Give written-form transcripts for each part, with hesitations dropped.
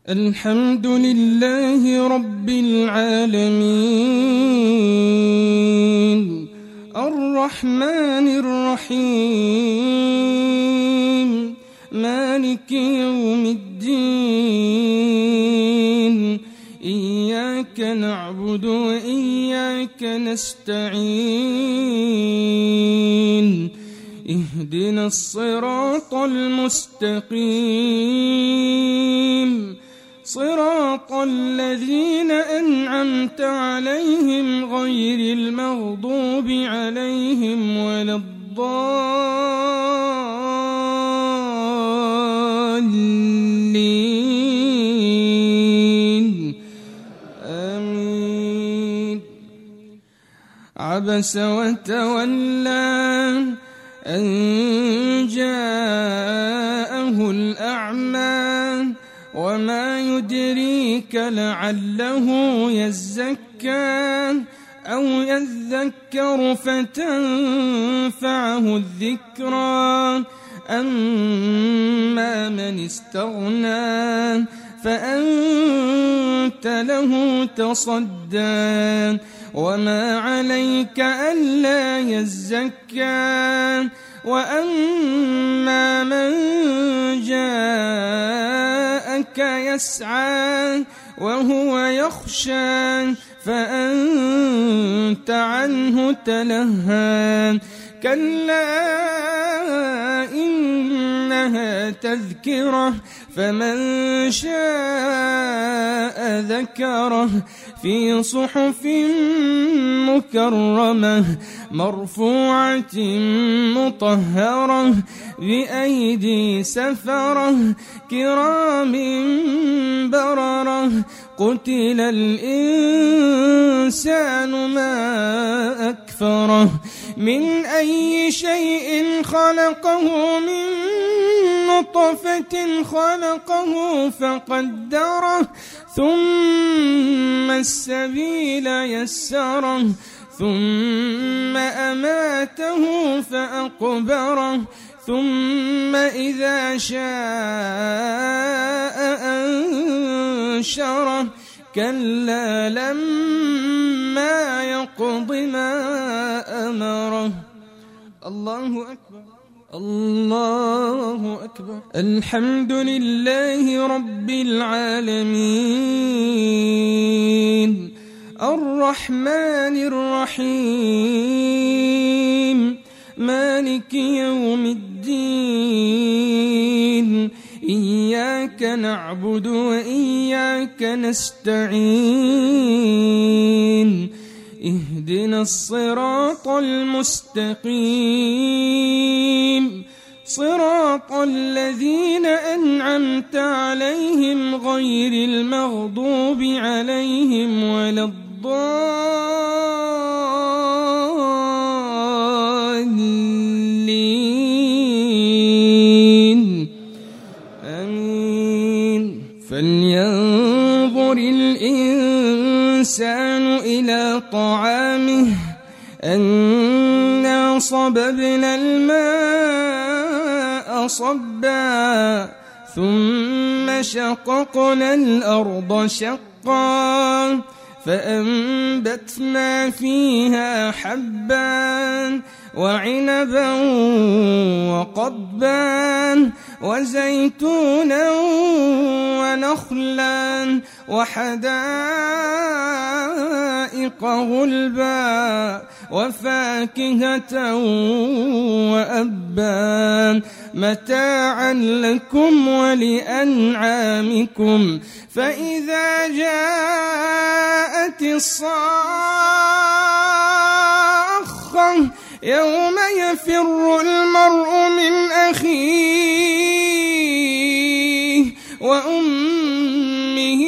الحمد لله رب العالمين الرحمن الرحيم مالك يوم الدين إياك نعبد وإياك نستعين اهدنا الصراط المستقيم صراط الذين أنعمت عليهم غير المغضوب عليهم ولا الضالين آمين. عبس وتولى أن جاءه الأعمى وما يدريك لعله يزكى أو يذكر فتنفعه الذكرى أما من استغنى فأنت له تصدى وما عليك ألا يزكى وأما من جاءك يسعى وهو يخشى فأنت عنه تلهى كلا إنها تذكرة فمن شاء ذكره في صحف مكرمة مرفوعة مطهرة بأيدي سفرة كرام بررة قتل الإنسان ما أكفره من أي شيء خلقه من نطفة خلقه فقدره ثم السبيل يسره ثم أماته فأقبره ثم إذا شاء أنشره كلا لما يقض ما أمره. الله أكبر الله أكبر. الحمد لله رب العالمين الرحمن الرحيم مالك يوم الدين إياك نعبد وإياك نستعين اهدنا الصراط المستقيم صراط الذين أنعمت عليهم غير المغضوب عليهم ولا الضالين آمين. فلينظر الإنسان إلى طعامه أنا صببنا الماء صبا ثم شققنا الأرض شقا فأنبتنا فيها حبا وعنبا وقضبا وزيتونا ونخلا وحدائق غلبا وفاكهة وأبا متاعا لكم ولأنعامكم. فإذا جاءت الصاخة يوم يفر المرء من أخيه وأمه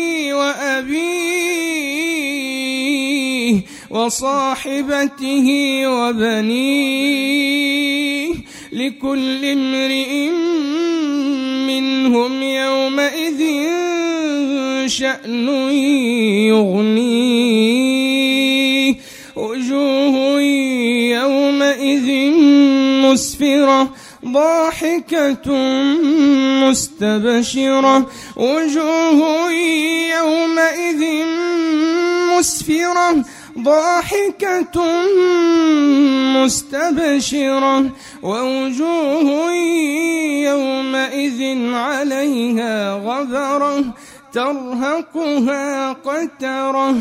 وأبيه وصاحبته وبنيه لكل امرئ منهم يومئذ شأن يغنيه وجوه يومئذ مسفرة ضاحكة مستبشرة وجوه يومئذ مسفرة ضاحكة مستبشرة ووجوه يومئذ عليها غبرة ترهقها قترة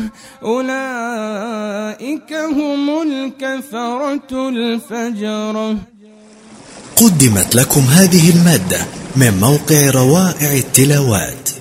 أولئك هم الكفرة الفجرة. قدمت لكم هذه المادة من موقع روائع التلاوات.